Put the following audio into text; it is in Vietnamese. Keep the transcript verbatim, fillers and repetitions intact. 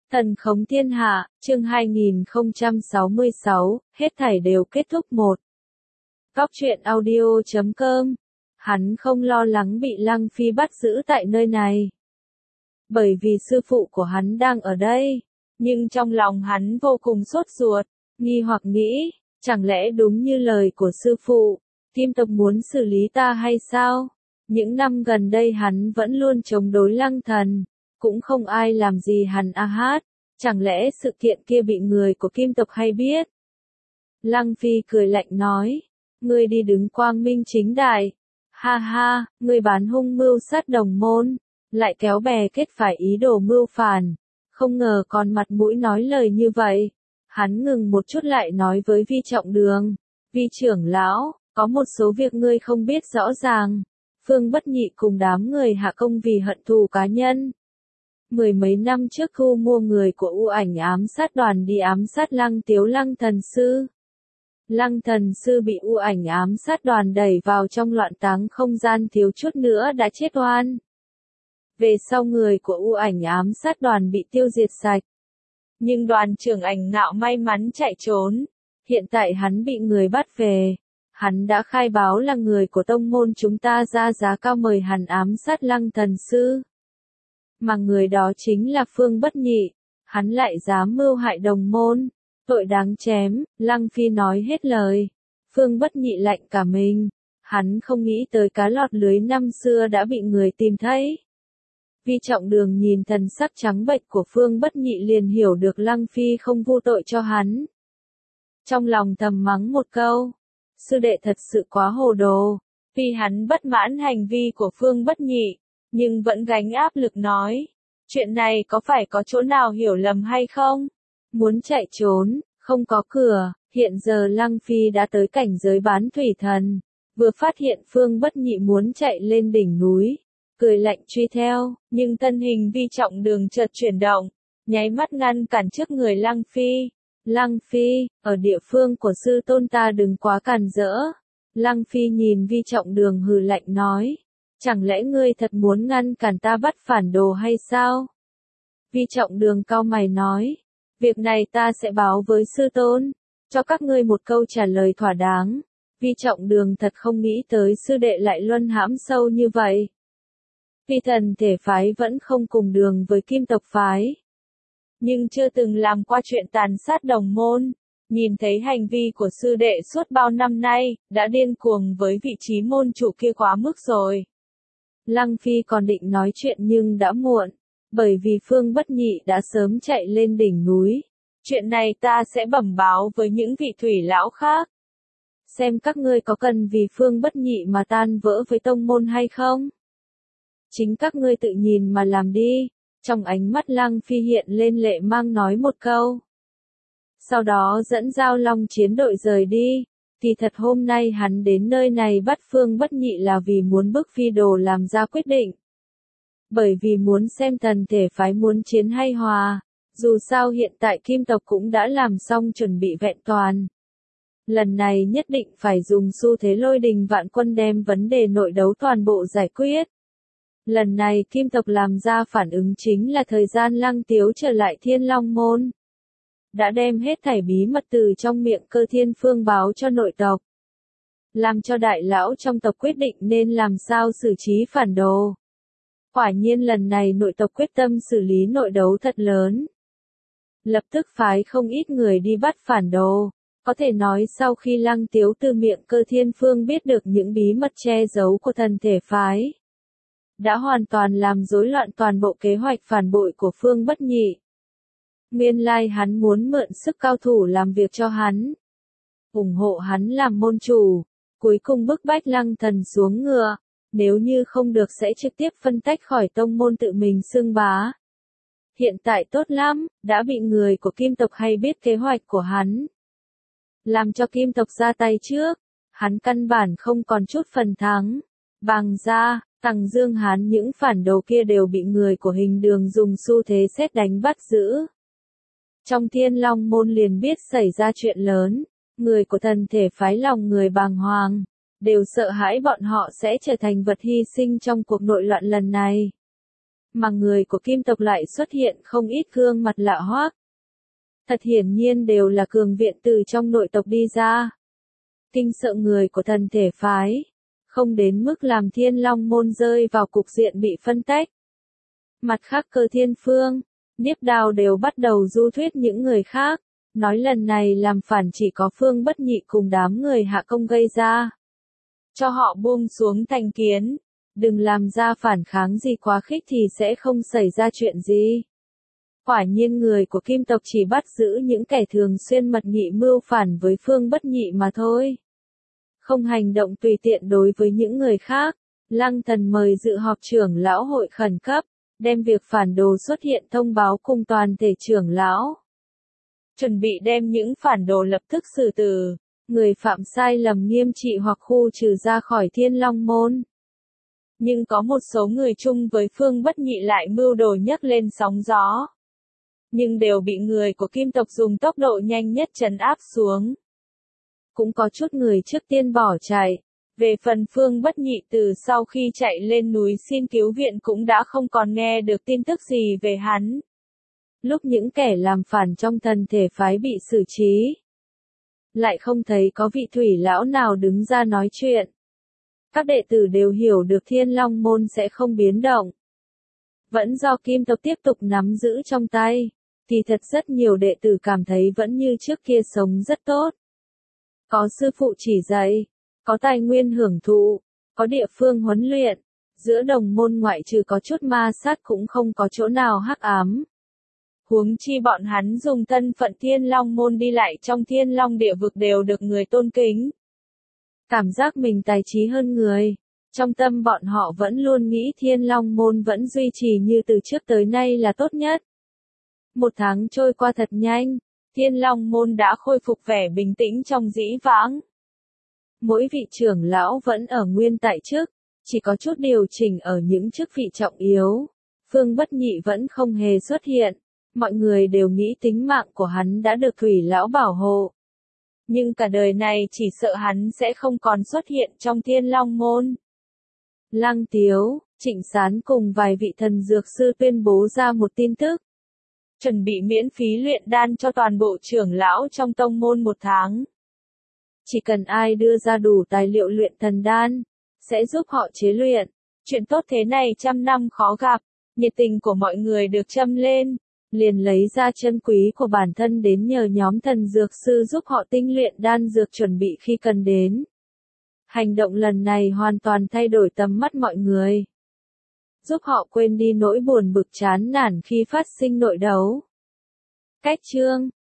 Thần khống thiên hạ, chương hai nghìn không trăm sáu mươi sáu, hết thảy đều kết thúc một. Góc truyện audio chấm com. Hắn không lo lắng bị Lăng Phi bắt giữ tại nơi này. Bởi vì sư phụ của hắn đang ở đây. Nhưng trong lòng hắn vô cùng sốt ruột, nghi hoặc nghĩ, chẳng lẽ đúng như lời của sư phụ, Kim tộc muốn xử lý ta hay sao? Những năm gần đây hắn vẫn luôn chống đối Lăng Thần. Cũng không ai làm gì hắn a hát, chẳng lẽ sự kiện kia bị người của Kim tộc hay biết? Lăng Phi cười lạnh nói, ngươi đi đứng quang minh chính đại, ha ha, ngươi bán hung mưu sát đồng môn, lại kéo bè kết phải ý đồ mưu phản, không ngờ còn mặt mũi nói lời như vậy. Hắn ngừng một chút lại nói với Vi Trọng Đường, Vi trưởng lão, có một số việc ngươi không biết rõ ràng, Phương Bất Nhị cùng đám người hạ công vì hận thù cá nhân. Mười mấy năm trước thu mua người của U Ảnh ám sát đoàn đi ám sát Lăng Tiếu Lăng Thần Sư. Lăng Thần Sư bị U Ảnh ám sát đoàn đẩy vào trong loạn táng không gian thiếu chút nữa đã chết oan. Về sau người của U Ảnh ám sát đoàn bị tiêu diệt sạch. Nhưng đoàn trưởng Ảnh Ngạo may mắn chạy trốn. Hiện tại hắn bị người bắt về. Hắn đã khai báo là người của tông môn chúng ta ra giá cao mời hắn ám sát Lăng Thần Sư. Mà người đó chính là Phương Bất Nhị, hắn lại dám mưu hại đồng môn, tội đáng chém. Lăng Phi nói hết lời, Phương Bất Nhị lạnh cả mình, hắn không nghĩ tới cá lọt lưới năm xưa đã bị người tìm thấy. Vi Trọng Đường nhìn thần sắc trắng bệch của Phương Bất Nhị liền hiểu được Lăng Phi không vu tội cho hắn. Trong lòng thầm mắng một câu, sư đệ thật sự quá hồ đồ, vì hắn bất mãn hành vi của Phương Bất Nhị. Nhưng vẫn gánh áp lực nói, chuyện này có phải có chỗ nào hiểu lầm hay không? Muốn chạy trốn, không có cửa, hiện giờ Lăng Phi đã tới cảnh giới bán thủy thần, vừa phát hiện Phương Bất Nhị muốn chạy lên đỉnh núi, cười lạnh truy theo, nhưng thân hình Vi Trọng Đường chợt chuyển động, nháy mắt ngăn cản trước người Lăng Phi. Lăng Phi, ở địa phương của sư tôn ta đừng quá càn rỡ. Lăng Phi nhìn Vi Trọng Đường hừ lạnh nói. Chẳng lẽ ngươi thật muốn ngăn cản ta bắt phản đồ hay sao? Vi Trọng Đường cau mày nói, việc này ta sẽ báo với sư tôn, cho các ngươi một câu trả lời thỏa đáng. Vi Trọng Đường thật không nghĩ tới sư đệ lại luân hãm sâu như vậy. Phi thần thể phái vẫn không cùng đường với Kim tộc phái, nhưng chưa từng làm qua chuyện tàn sát đồng môn. Nhìn thấy hành vi của sư đệ suốt bao năm nay, đã điên cuồng với vị trí môn chủ kia quá mức rồi. Lăng Phi còn định nói chuyện nhưng đã muộn, bởi vì Phương Bất Nhị đã sớm chạy lên đỉnh núi. Chuyện này ta sẽ bẩm báo với những vị thủy lão khác. Xem các ngươi có cần vì Phương Bất Nhị mà tan vỡ với tông môn hay không? Chính các ngươi tự nhìn mà làm đi. Trong ánh mắt Lăng Phi hiện lên lệ mang nói một câu. Sau đó dẫn Giao Long chiến đội rời đi. Thì thật hôm nay hắn đến nơi này bắt Phương Bất Nhị là vì muốn bức Phi Đồ làm ra quyết định. Bởi vì muốn xem thần thể phái muốn chiến hay hòa. Dù sao hiện tại Kim tộc cũng đã làm xong chuẩn bị vẹn toàn. Lần này nhất định phải dùng xu thế lôi đình vạn quân đem vấn đề nội đấu toàn bộ giải quyết. Lần này Kim tộc làm ra phản ứng chính là thời gian Lăng Tiếu trở lại Thiên Long Môn. Đã đem hết thảy bí mật từ trong miệng Cơ Thiên Phương báo cho nội tộc. Làm cho đại lão trong tộc quyết định nên làm sao xử trí phản đồ. Quả nhiên lần này nội tộc quyết tâm xử lý nội đấu thật lớn. Lập tức phái không ít người đi bắt phản đồ. Có thể nói sau khi Lăng Tiếu từ miệng Cơ Thiên Phương biết được những bí mật che giấu của thần thể phái, đã hoàn toàn làm rối loạn toàn bộ kế hoạch phản bội của Phương Bất Nhị. Nguyên lai hắn muốn mượn sức cao thủ làm việc cho hắn, ủng hộ hắn làm môn chủ, cuối cùng bức bách Lăng Thần xuống ngựa, nếu như không được sẽ trực tiếp phân tách khỏi tông môn tự mình xưng bá. Hiện tại tốt lắm, đã bị người của Kim tộc hay biết kế hoạch của hắn. Làm cho Kim tộc ra tay trước, hắn căn bản không còn chút phần thắng. Bàng gia, Tằng Dương Hán những phản đồ kia đều bị người của Hình Đường dùng xu thế xét đánh bắt giữ. Trong Thiên Long Môn liền biết xảy ra chuyện lớn, người của thần thể phái lòng người bàng hoàng, đều sợ hãi bọn họ sẽ trở thành vật hy sinh trong cuộc nội loạn lần này. mà người của kim tộc lại xuất hiện không ít gương mặt lạ hoắc. Thật hiển nhiên đều là cường viện từ trong nội tộc đi ra. Kinh sợ người của thần thể phái, không đến mức làm Thiên Long môn rơi vào cục diện bị phân tách. Mặt khác Cơ Thiên Phương, Niếp Đào đều bắt đầu du thuyết những người khác, nói lần này làm phản chỉ có Phương Bất Nhị cùng đám người Hạ Công gây ra. Cho họ buông xuống thành kiến, đừng làm ra phản kháng gì quá khích thì sẽ không xảy ra chuyện gì. Quả nhiên người của kim tộc chỉ bắt giữ những kẻ thường xuyên mật nghị mưu phản với Phương Bất Nhị mà thôi. Không hành động tùy tiện đối với những người khác. Lăng Thần mời dự họp trưởng lão hội khẩn cấp, đem việc phản đồ xuất hiện thông báo cùng toàn thể trưởng lão. Chuẩn bị đem những phản đồ lập tức xử tử, người phạm sai lầm nghiêm trị hoặc khu trừ ra khỏi Thiên Long môn. Nhưng có một số người chung với Phương Bất Nhị lại mưu đồ nhấc lên sóng gió. Nhưng đều bị người của kim tộc dùng tốc độ nhanh nhất trấn áp xuống. Cũng có chút người trước tiên bỏ chạy. Về phần Phương Bất Nhị từ sau khi chạy lên núi xin cứu viện cũng đã không còn nghe được tin tức gì về hắn. Lúc những kẻ làm phản trong thần thể phái bị xử trí, lại không thấy có vị thủy lão nào đứng ra nói chuyện. Các đệ tử đều hiểu được Thiên Long môn sẽ không biến động. Vẫn do kim tộc tiếp tục nắm giữ trong tay, thì thật rất nhiều đệ tử cảm thấy vẫn như trước kia sống rất tốt. Có sư phụ chỉ dạy, có tài nguyên hưởng thụ, có địa phương huấn luyện, giữa đồng môn ngoại trừ có chút ma sát cũng không có chỗ nào hắc ám. Huống chi bọn hắn dùng thân phận Thiên Long môn đi lại trong Thiên Long địa vực đều được người tôn kính. Cảm giác mình tài trí hơn người, trong tâm bọn họ vẫn luôn nghĩ Thiên Long môn vẫn duy trì như từ trước tới nay là tốt nhất. Một tháng trôi qua thật nhanh, Thiên Long môn đã khôi phục vẻ bình tĩnh trong dĩ vãng. Mỗi vị trưởng lão vẫn ở nguyên tại chức, chỉ có chút điều chỉnh ở những chức vị trọng yếu. Phương Bất Nhị vẫn không hề xuất hiện, mọi người đều nghĩ tính mạng của hắn đã được thủy lão bảo hộ. Nhưng cả đời này chỉ sợ hắn sẽ không còn xuất hiện trong Thiên Long môn. Lăng Tiếu, Trịnh Sán cùng vài vị thần dược sư tuyên bố ra một tin tức. Chuẩn bị miễn phí luyện đan cho toàn bộ trưởng lão trong tông môn một tháng. Chỉ cần ai đưa ra đủ tài liệu luyện thần đan, sẽ giúp họ chế luyện. Chuyện tốt thế này trăm năm khó gặp, nhiệt tình của mọi người được châm lên, liền lấy ra chân quý của bản thân đến nhờ nhóm thần dược sư giúp họ tinh luyện đan dược chuẩn bị khi cần đến. Hành động lần này hoàn toàn thay đổi tầm mắt mọi người, giúp họ quên đi nỗi buồn bực chán nản khi phát sinh nội đấu. Cách chương